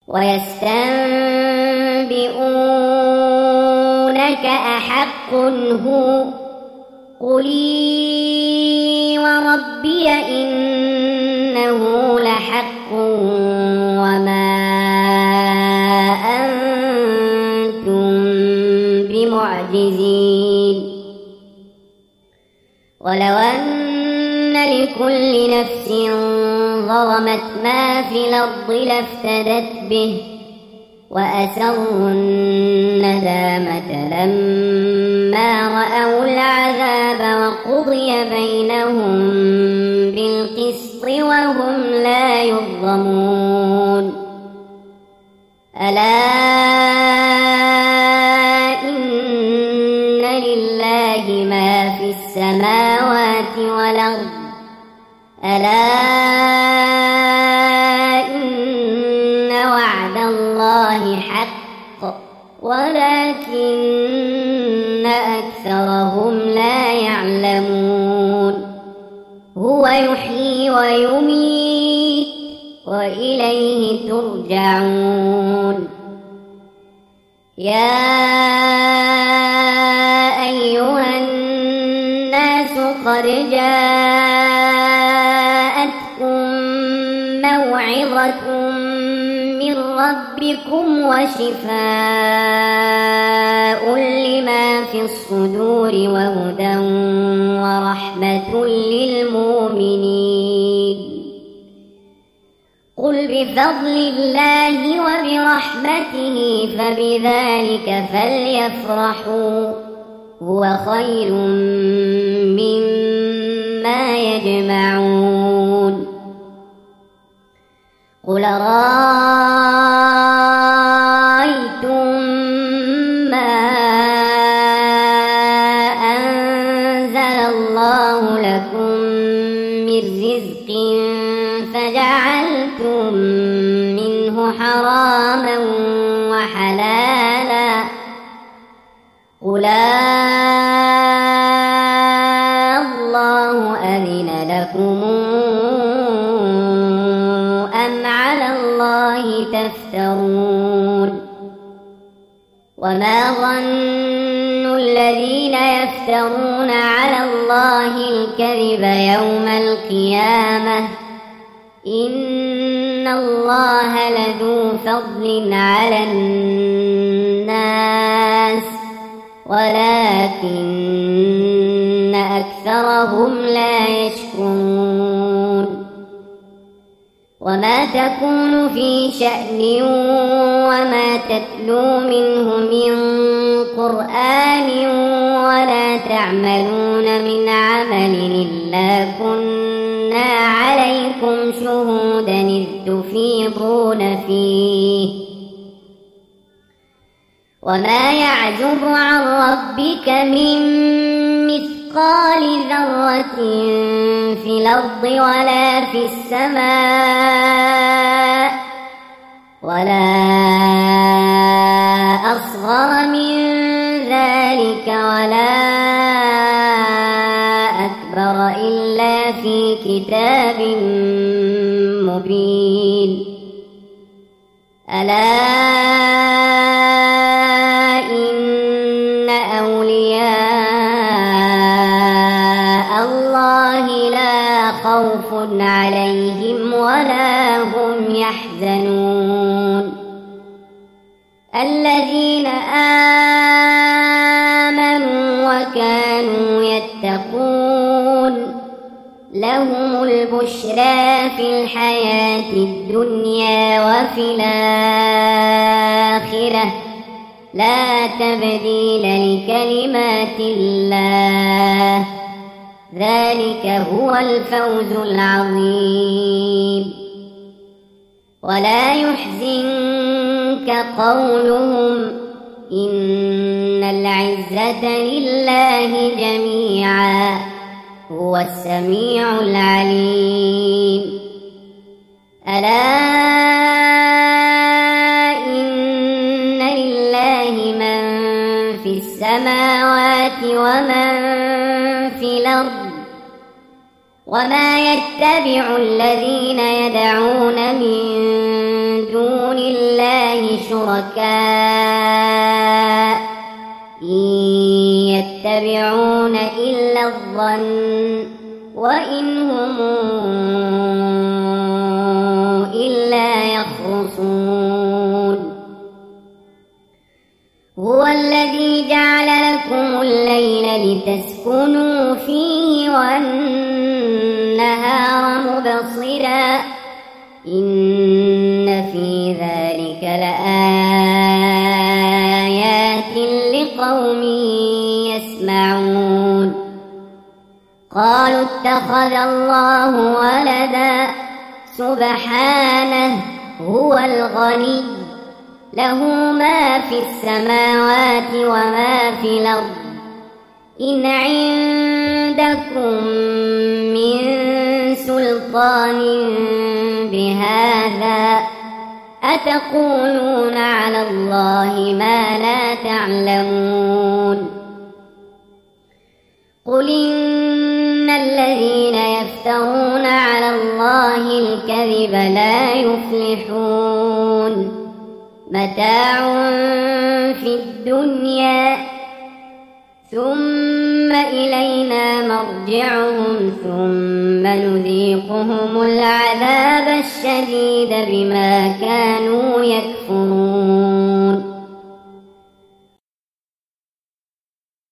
ويستنبئونك أحق هو قل إي وربي إنه لحق وما أنتم بمعجزين ولو أن لكل نفس ظلمت ما في الأرض لافتدت به وأسروا الندامة لما رأوا العذاب وقضي بينهم بالقسط وهم لا يظلمون ألا إن لله ما في السماوات والأرض ألا إن وعد الله حق ولكن أكثرهم لا يعلمون هو يحيي ويميت وإليه ترجعون يا أيها الناس قد جاءتكم موعظة من ربكم وشفاء لما في الصدور وهدى ورحمة للمؤمنين قل بفضل الله وبرحمته فبذلك فليفرحوا هو خير مما يجمعون قل رأيتم ما أنزل الله لكم من رزق فجعلتم منه حراما وحلالا قل الله أذن لكم أم على الله تفترون وما ظن الذين يفترون على الله الكذب يوم القيامة إن الله لذو فضل على الناس ولكن أكثرهم لا يشكرون وما تكون في شأن وما تتلو منه من قرآن ولا تعملون من عمل إلا كنا عليكم شهودا إذ تفيضون فيه وما يعزب عن ربك من مثقال ذرة في الأرض ولا في السماء ولا أصغر من ذلك ولا أكبر إلا في كتاب مبين ألا إن أولياء الله لا خوف عليهم ولا هم يحزنون الذين آمنوا وكانوا يتقون لهم البشرى في الحياة الدنيا وفي الآخرة لا تبديل لكلمات الله ذلك هو الفوز العظيم ولا يحزنك قولهم إن العزة لله جميعا هو السميع العليم ألا إن لله من في السماوات ومن في الأرض وما يتبع الذين يدعون من دون الله شركاء إن يتبعون إلا الظن وإن هم إلا يخرصون هو الذي جعل لكم الليل لتسكنوا فيه والنهار مبصرا إن في ذلك لآيات لقوم يسمعون قالوا اتخذ الله ولدا سبحانه هو الغني له ما في السماوات وما في الأرض إن عندكم من سلطان بهذا أتقولون على الله ما لا تعلمون قل إن الذين يفترون على الله الكذب لا يفلحون متاع في الدنيا ثم إلينا مرجعهم ثم نذيقهم العذاب الشديد بما كانوا يكفرون